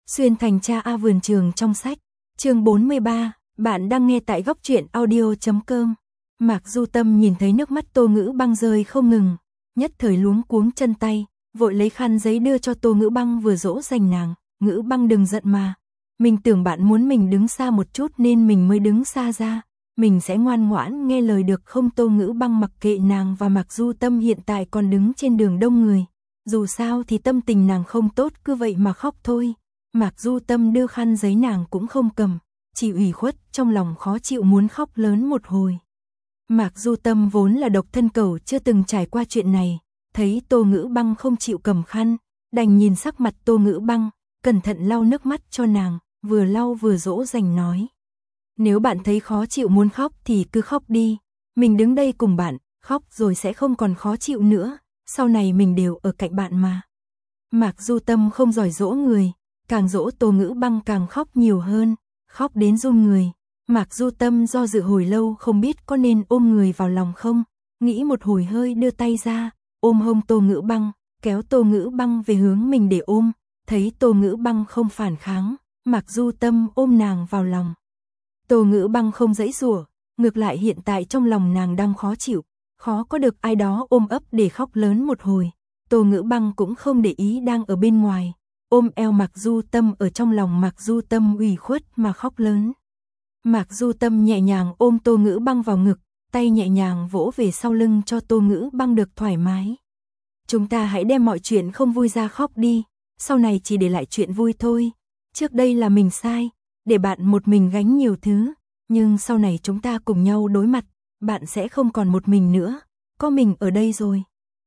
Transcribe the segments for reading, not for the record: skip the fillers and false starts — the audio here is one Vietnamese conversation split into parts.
Xuyên thành cha A vườn trường trong sách. Chương 43, bạn đang nghe tại góc truyện audio.com. Mạc Du Tâm nhìn thấy nước mắt Tô Ngữ Băng rơi không ngừng, nhất thời luống cuống chân tay, vội lấy khăn giấy đưa cho Tô Ngữ Băng vừa dỗ dành nàng. Ngữ Băng đừng giận mà. Mình tưởng bạn muốn mình đứng xa một chút nên mình mới đứng xa ra. Mình sẽ ngoan ngoãn nghe lời được không? Tô Ngữ Băng mặc kệ nàng và Mạc Du Tâm hiện tại còn đứng trên đường đông người. Dù sao thì tâm tình nàng không tốt, cứ vậy mà khóc thôi. Mạc Du Tâm đưa khăn giấy nàng cũng không cầm, chỉ ủy khuất, trong lòng khó chịu muốn khóc lớn một hồi. Mạc Du Tâm vốn là độc thân cẩu chưa từng trải qua chuyện này, thấy Tô Ngữ Băng không chịu cầm khăn, đành nhìn sắc mặt Tô Ngữ Băng, cẩn thận lau nước mắt cho nàng, vừa lau vừa dỗ dành nói. Nếu bạn thấy khó chịu muốn khóc thì cứ khóc đi, mình đứng đây cùng bạn, khóc rồi sẽ không còn khó chịu nữa, sau này mình đều ở cạnh bạn mà. Mạc Du Tâm không giỏi dỗ người, càng dỗ Tô Ngữ Băng càng khóc nhiều hơn, khóc đến run người. Mạc Du Tâm do dự hồi lâu không biết có nên ôm người vào lòng không, nghĩ một hồi hơi đưa tay ra, ôm hông Tô Ngữ Băng, kéo Tô Ngữ Băng về hướng mình để ôm, thấy Tô Ngữ Băng không phản kháng, Mạc Du Tâm ôm nàng vào lòng. Tô Ngữ Băng không giãy giụa, ngược lại hiện tại trong lòng nàng đang khó chịu, khó có được ai đó ôm ấp để khóc lớn một hồi. Tô Ngữ Băng cũng không để ý đang ở bên ngoài, ôm eo Mạc Du Tâm ở trong lòng. Mạc Du Tâm ủy khuất mà khóc lớn. Mạc Du Tâm nhẹ nhàng ôm Tô Ngữ Băng vào ngực, tay nhẹ nhàng vỗ về sau lưng cho Tô Ngữ Băng được thoải mái. Chúng ta hãy đem mọi chuyện không vui ra khóc đi, sau này chỉ để lại chuyện vui thôi. Trước đây là mình sai, để bạn một mình gánh nhiều thứ, nhưng sau này chúng ta cùng nhau đối mặt, bạn sẽ không còn một mình nữa, có mình ở đây rồi.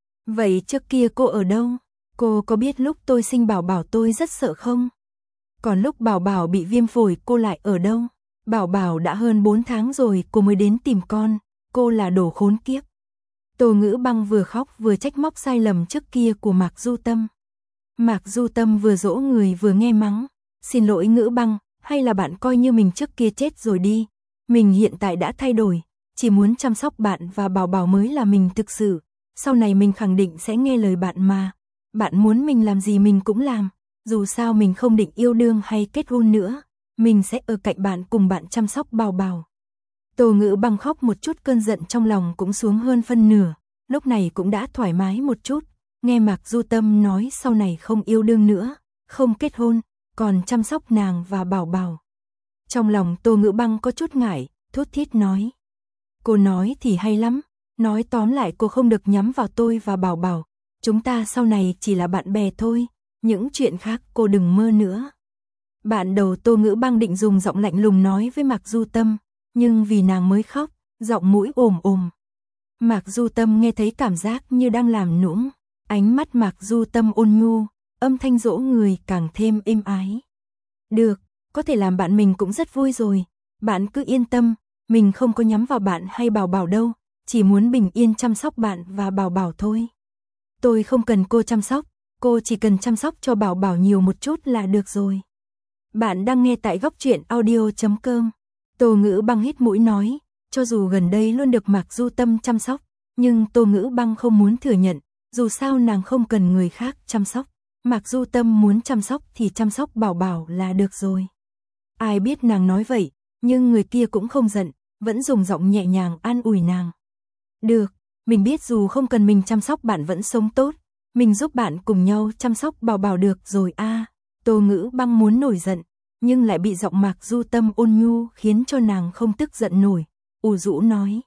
Vậy trước kia cô ở đâu? Cô có biết lúc tôi sinh Bảo Bảo tôi rất sợ không? Còn lúc Bảo Bảo bị viêm phổi cô lại ở đâu? Bảo Bảo đã hơn 4 tháng rồi cô mới đến tìm con, cô là đồ khốn kiếp. Tô Ngữ Băng vừa khóc vừa trách móc sai lầm trước kia của Mạc Du Tâm. Mạc Du Tâm vừa dỗ người vừa nghe mắng, xin lỗi Ngữ Băng, hay là bạn coi như mình trước kia chết rồi đi, mình hiện tại đã thay đổi, chỉ muốn chăm sóc bạn và Bảo Bảo mới là mình thực sự, sau này mình khẳng định sẽ nghe lời bạn mà, bạn muốn mình làm gì mình cũng làm, dù sao mình không định yêu đương hay kết hôn nữa, mình sẽ ở cạnh bạn cùng bạn chăm sóc Bảo Bảo. Tô Ngữ Băng khóc một chút, cơn giận trong lòng cũng xuống hơn phân nửa, lúc này cũng đã thoải mái một chút, nghe Mạc Du Tâm nói sau này không yêu đương nữa, không kết hôn, còn chăm sóc nàng và Bảo Bảo. Trong lòng Tô Ngữ Băng có chút ngại, thút thít nói. Cô nói thì hay lắm, nói tóm lại cô không được nhắm vào tôi và Bảo Bảo, chúng ta sau này chỉ là bạn bè thôi, những chuyện khác cô đừng mơ nữa. Bạn đầu Tô Ngữ Băng định dùng giọng lạnh lùng nói với Mạc Du Tâm, nhưng vì nàng mới khóc, giọng mũi ồm ồm. Mạc Du Tâm nghe thấy cảm giác như đang làm nũng, ánh mắt Mạc Du Tâm ôn nhu, âm thanh dỗ người càng thêm êm ái. Được, có thể làm bạn mình cũng rất vui rồi, bạn cứ yên tâm, mình không có nhắm vào bạn hay Bảo Bảo đâu, chỉ muốn bình yên chăm sóc bạn và Bảo Bảo thôi. Tôi không cần cô chăm sóc, cô chỉ cần chăm sóc cho Bảo Bảo nhiều một chút là được rồi. Bạn đang nghe tại góc truyện audio.com. Tô Ngữ Băng hít mũi nói, cho dù gần đây luôn được Mạc Du Tâm chăm sóc, nhưng Tô Ngữ Băng không muốn thừa nhận, dù sao nàng không cần người khác chăm sóc. Mạc Du Tâm muốn chăm sóc thì chăm sóc Bảo Bảo là được rồi. Ai biết nàng nói vậy, nhưng người kia cũng không giận, vẫn dùng giọng nhẹ nhàng an ủi nàng. Được, mình biết dù không cần mình chăm sóc bạn vẫn sống tốt, mình giúp bạn cùng nhau chăm sóc Bảo Bảo được rồi a. Tô Ngữ Băng muốn nổi giận, nhưng lại bị giọng Mạc Du Tâm ôn nhu khiến cho nàng không tức giận nổi, ủ rũ nói.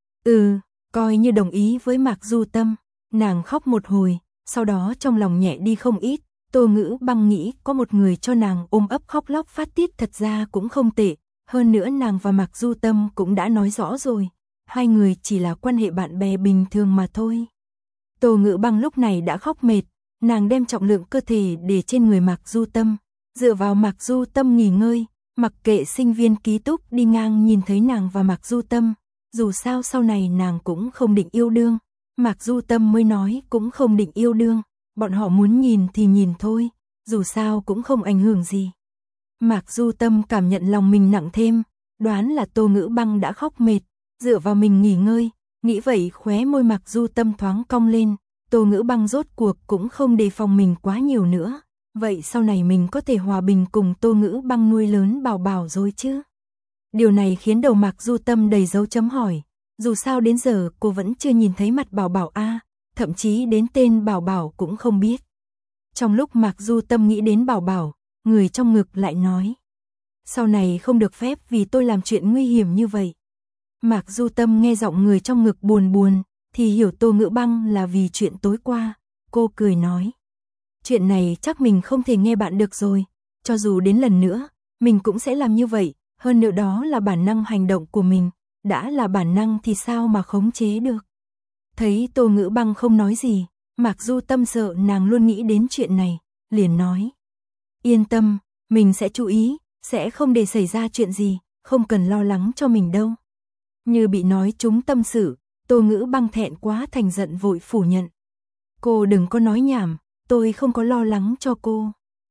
Coi như đồng ý với Mạc Du Tâm. Nàng khóc một hồi, sau đó trong lòng nhẹ đi không ít. Tô Ngữ Băng nghĩ có một người cho nàng ôm ấp khóc lóc phát tiết thật ra cũng không tệ, hơn nữa nàng và Mạc Du Tâm cũng đã nói rõ rồi, hai người chỉ là quan hệ bạn bè bình thường mà thôi. Tô Ngữ Băng lúc này đã khóc mệt, nàng đem trọng lượng cơ thể để trên người Mạc Du Tâm, dựa vào Mạc Du Tâm nghỉ ngơi, mặc kệ sinh viên ký túc đi ngang nhìn thấy nàng và Mạc Du Tâm, dù sao sau này nàng cũng không định yêu đương, Mạc Du Tâm mới nói cũng không định yêu đương, bọn họ muốn nhìn thì nhìn thôi, dù sao cũng không ảnh hưởng gì. Mạc Du Tâm cảm nhận lòng mình nặng thêm, đoán là Tô Ngữ Băng đã khóc mệt, dựa vào mình nghỉ ngơi, nghĩ vậy khóe môi Mạc Du Tâm thoáng cong lên, Tô Ngữ Băng rốt cuộc cũng không đề phòng mình quá nhiều nữa, vậy sau này mình có thể hòa bình cùng Tô Ngữ Băng nuôi lớn Bảo Bảo rồi chứ? Điều này khiến đầu Mạc Du Tâm đầy dấu chấm hỏi, dù sao đến giờ cô vẫn chưa nhìn thấy mặt Bảo Bảo a, thậm chí đến tên Bảo Bảo cũng không biết. Trong lúc Mạc Du Tâm nghĩ đến Bảo Bảo, người trong ngực lại nói, sau này không được phép vì tôi làm chuyện nguy hiểm như vậy. Mạc Du Tâm nghe giọng người trong ngực buồn buồn, thì hiểu Tô Ngữ Băng là vì chuyện tối qua. Cô cười nói, chuyện này chắc mình không thể nghe bạn được rồi, cho dù đến lần nữa, mình cũng sẽ làm như vậy, hơn nữa đó là bản năng hành động của mình, đã là bản năng thì sao mà khống chế được. Thấy Tô Ngữ Băng không nói gì, Mạc Du Tâm sợ nàng luôn nghĩ đến chuyện này, liền nói, yên tâm, mình sẽ chú ý, sẽ không để xảy ra chuyện gì, không cần lo lắng cho mình đâu. Như bị nói trúng tâm sự, Tô Ngữ Băng thẹn quá thành giận vội phủ nhận. Cô đừng có nói nhảm, tôi không có lo lắng cho cô.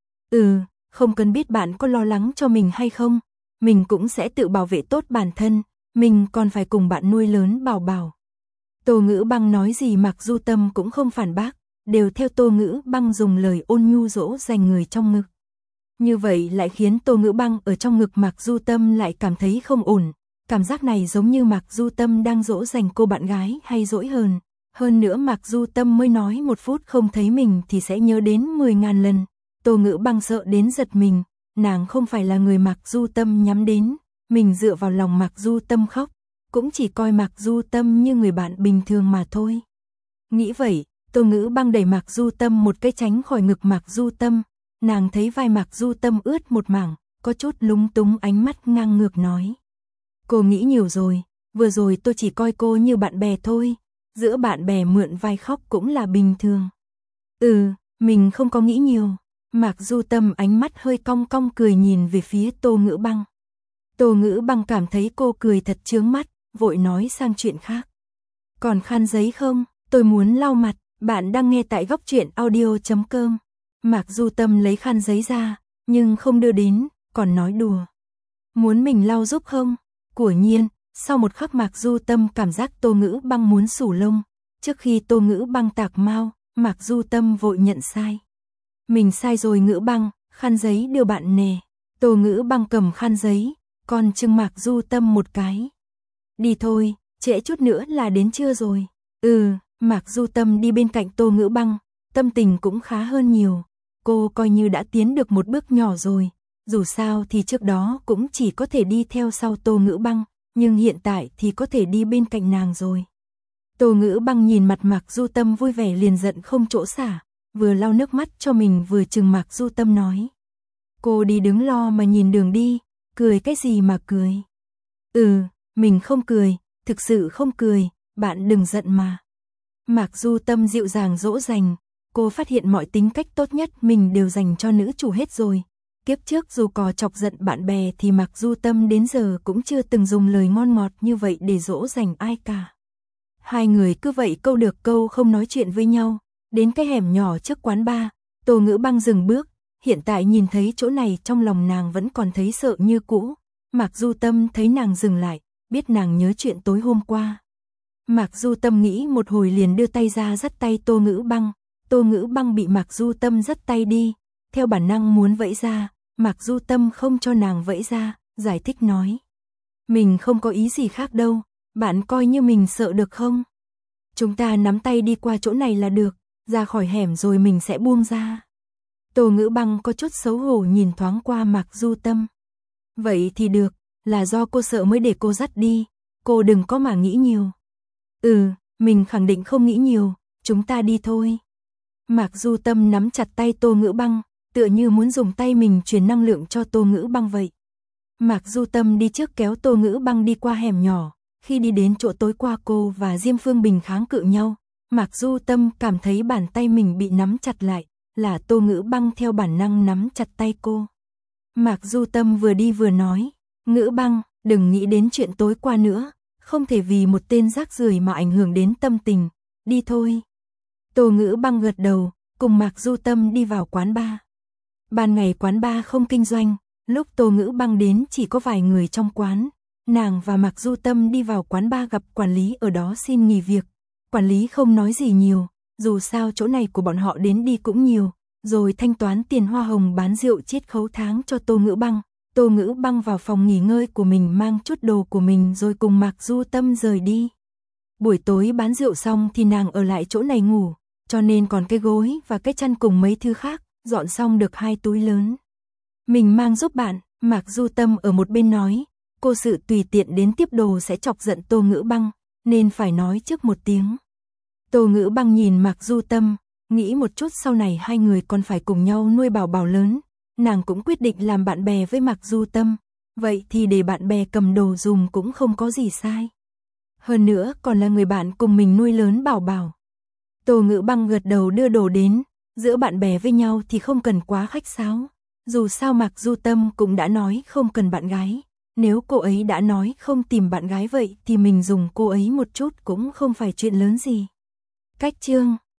Không cần biết bạn có lo lắng cho mình hay không, mình cũng sẽ tự bảo vệ tốt bản thân, mình còn phải cùng bạn nuôi lớn Bảo Bảo. Tô Ngữ Băng nói gì Mạc Du Tâm cũng không phản bác, đều theo Tô Ngữ Băng dùng lời ôn nhu dỗ dành người trong ngực. Như vậy lại khiến Tô Ngữ Băng ở trong ngực Mạc Du Tâm lại cảm thấy không ổn, cảm giác này giống như Mạc Du Tâm đang dỗ dành cô bạn gái hay dỗi hờn. Hơn nữa Mạc Du Tâm mới nói 1 phút không thấy mình thì sẽ nhớ đến 10.000 lần. Tô Ngữ Băng sợ đến giật mình, nàng không phải là người Mạc Du Tâm nhắm đến, mình dựa vào lòng Mạc Du Tâm khóc, cũng chỉ coi Mạc Du Tâm như người bạn bình thường mà thôi. Nghĩ vậy, Tô Ngữ Băng đẩy Mạc Du Tâm một cái tránh khỏi ngực Mạc Du Tâm, nàng thấy vai Mạc Du Tâm ướt một mảng, có chút lúng túng ánh mắt ngang ngược nói. Cô nghĩ nhiều rồi, vừa rồi tôi chỉ coi cô như bạn bè thôi, giữa bạn bè mượn vai khóc cũng là bình thường. Mình không có nghĩ nhiều. Mạc Du Tâm ánh mắt hơi cong cong cười nhìn về phía Tô Ngữ Băng. Tô Ngữ Băng cảm thấy cô cười thật chướng mắt, vội nói sang chuyện khác. Còn khăn giấy không? Tôi muốn lau mặt, bạn đang nghe tại goctruyện.audio.com. Mạc Du Tâm lấy khăn giấy ra, nhưng không đưa đến, còn nói đùa. Muốn mình lau giúp không? Quả nhiên, sau một khắc Mạc Du Tâm cảm giác Tô Ngữ Băng muốn xù lông. Trước khi Tô Ngữ Băng tạc mau, Mạc Du Tâm vội nhận sai. Mình sai rồi Ngữ Băng, khăn giấy đưa bạn nè. Tô Ngữ Băng cầm khăn giấy, còn chừng Mạc Du Tâm một cái. Đi thôi, trễ chút nữa là đến trưa rồi. Mạc Du Tâm đi bên cạnh Tô Ngữ Băng, tâm tình cũng khá hơn nhiều. Cô coi như đã tiến được một bước nhỏ rồi. Dù sao thì trước đó cũng chỉ có thể đi theo sau Tô Ngữ Băng, nhưng hiện tại thì có thể đi bên cạnh nàng rồi. Tô Ngữ Băng nhìn mặt Mạc Du Tâm vui vẻ liền giận không chỗ xả, vừa lau nước mắt cho mình vừa chừng Mạc Du Tâm nói. Cô đi đứng lo mà nhìn đường đi, cười cái gì mà cười. Mình không cười, thực sự không cười, bạn đừng giận mà. Mạc Du Tâm dịu dàng dỗ dành, cô phát hiện mọi tính cách tốt nhất mình đều dành cho nữ chủ hết rồi. Kiếp trước dù có chọc giận bạn bè thì Mạc Du Tâm đến giờ cũng chưa từng dùng lời ngon ngọt như vậy để dỗ dành ai cả. Hai người cứ vậy câu được câu không nói chuyện với nhau, đến cái hẻm nhỏ trước quán bar, Tô Ngữ Băng dừng bước, hiện tại nhìn thấy chỗ này trong lòng nàng vẫn còn thấy sợ như cũ. Mạc Du Tâm thấy nàng dừng lại, biết nàng nhớ chuyện tối hôm qua. Mạc Du Tâm nghĩ một hồi liền đưa tay ra dắt tay Tô Ngữ Băng, Tô Ngữ Băng bị Mạc Du Tâm dắt tay đi, theo bản năng muốn vẫy ra, Mạc Du Tâm không cho nàng vẫy ra, giải thích nói. Mình không có ý gì khác đâu, bạn coi như mình sợ được không? Chúng ta nắm tay đi qua chỗ này là được, ra khỏi hẻm rồi mình sẽ buông ra. Tô Ngữ Băng có chút xấu hổ nhìn thoáng qua Mạc Du Tâm. Vậy thì được, là do cô sợ mới để cô dắt đi, cô đừng có mà nghĩ nhiều. Mình khẳng định không nghĩ nhiều, chúng ta đi thôi. Mạc Du Tâm nắm chặt tay Tô Ngữ Băng, tựa như muốn dùng tay mình truyền năng lượng cho Tô Ngữ Băng vậy. Mạc Du Tâm đi trước kéo Tô Ngữ Băng đi qua hẻm nhỏ, khi đi đến chỗ tối qua cô và Diêm Phương Bình kháng cự nhau, Mạc Du Tâm cảm thấy bàn tay mình bị nắm chặt lại, là Tô Ngữ Băng theo bản năng nắm chặt tay cô. Mạc Du Tâm vừa đi vừa nói, Ngữ Băng, đừng nghĩ đến chuyện tối qua nữa, không thể vì một tên rác rưởi mà ảnh hưởng đến tâm tình, đi thôi. Tô Ngữ Băng gật đầu, cùng Mạc Du Tâm đi vào quán bar. Ban ngày quán bar không kinh doanh, lúc Tô Ngữ Băng đến chỉ có vài người trong quán. Nàng và Mạc Du Tâm đi vào quán bar gặp quản lý ở đó xin nghỉ việc. Quản lý không nói gì nhiều, dù sao chỗ này của bọn họ đến đi cũng nhiều, rồi thanh toán tiền hoa hồng bán rượu chiết khấu tháng cho Tô Ngữ Băng. Tô Ngữ Băng vào phòng nghỉ ngơi của mình mang chút đồ của mình rồi cùng Mạc Du Tâm rời đi. Buổi tối bán rượu xong thì nàng ở lại chỗ này ngủ, cho nên còn cái gối và cái chăn cùng mấy thứ khác, dọn xong được 2 túi lớn. Mình mang giúp bạn, Mạc Du Tâm ở một bên nói, cô sự tùy tiện đến tiếp đồ sẽ chọc giận Tô Ngữ Băng, nên phải nói trước một tiếng. Tô Ngữ Băng nhìn Mạc Du Tâm, nghĩ một chút sau này hai người còn phải cùng nhau nuôi bảo bảo lớn, nàng cũng quyết định làm bạn bè với Mạc Du Tâm, vậy thì để bạn bè cầm đồ dùng cũng không có gì sai. Hơn nữa còn là người bạn cùng mình nuôi lớn bảo bảo. Tô Ngữ Băng gật đầu đưa đồ đến, giữa bạn bè với nhau thì không cần quá khách sáo. Dù sao Mạc Du Tâm cũng đã nói không cần bạn gái, nếu cô ấy đã nói không tìm bạn gái vậy thì mình dùng cô ấy một chút cũng không phải chuyện lớn gì. Cách chương